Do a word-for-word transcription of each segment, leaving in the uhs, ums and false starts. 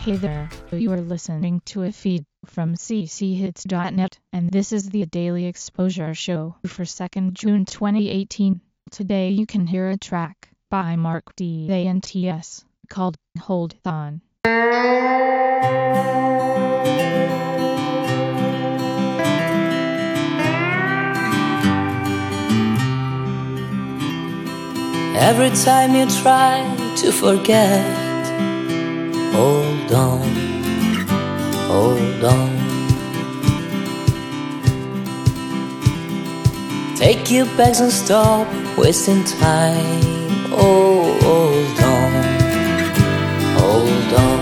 Hey there, you are listening to a feed from c c hits dot net, and this is the Daily Exposure Show for second June twenty eighteen. Today you can hear a track by Mark D A N T S called Hold On. Every time you try to forget, hold on, hold on. Take your bags and stop wasting time. Oh, hold on, hold on.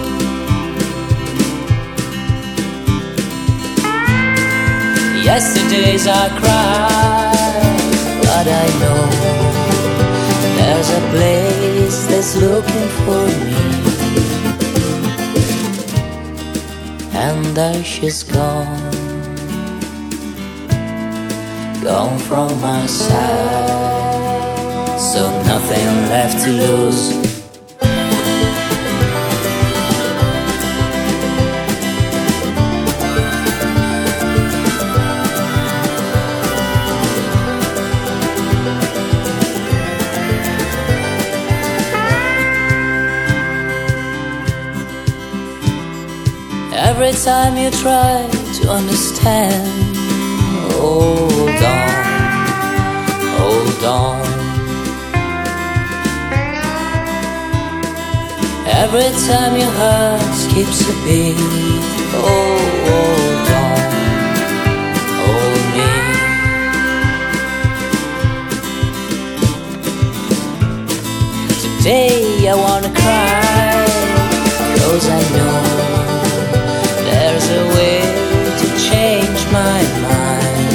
Yesterdays I cried, but I know there's a place that's looking for me, and there she's gone, gone from my side, so nothing left to lose. Every time you try to understand, hold on, hold on. Every time your heart skips a beat, oh, hold on, hold me. Today I wanna cry, 'cause I know there's a way to change my mind.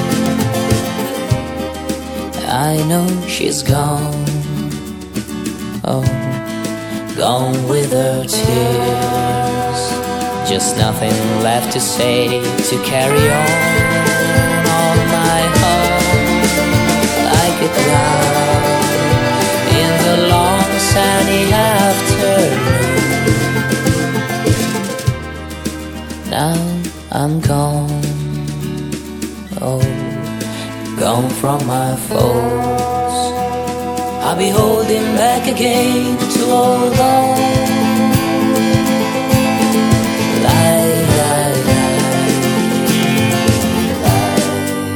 I know she's gone, oh, gone with her tears. Just nothing left to say, to carry on. All my heart like a cloud in the long sunny afternoon. Now I'm gone, oh, gone from my foes. I'll be holding back again to hold on. Lie, lie, lie, lie.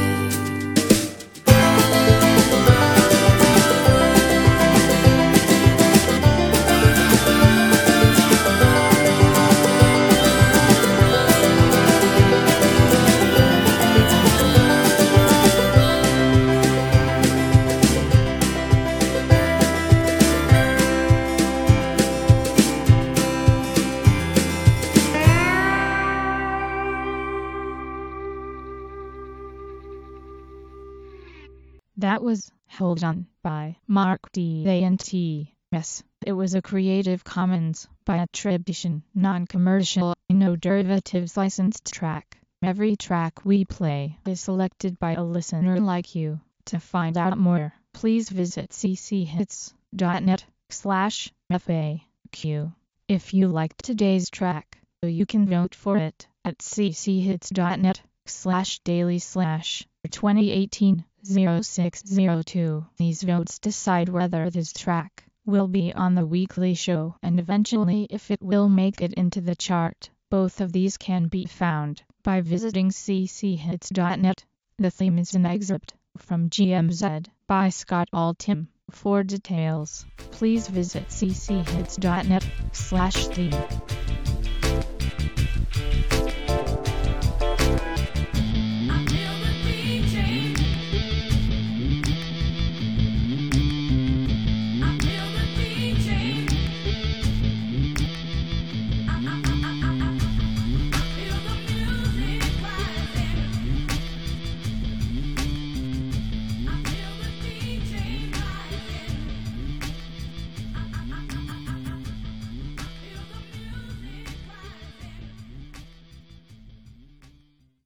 That was Hold On by Mark D A N T S. It was a Creative Commons by attribution, non-commercial, no derivatives licensed track. Every track we play is selected by a listener like you. To find out more, please visit c c hits dot net slash F A Q. If you liked today's track, you can vote for it at c c hits dot net slash daily slash twenty eighteen oh six oh two. These votes decide whether this track will be on the weekly show and eventually if it will make it into the chart. Both of these can be found by visiting c c hits dot net. The theme is an excerpt from G M Z by Scott Altham. For details, please visit c c hits dot net slash theme.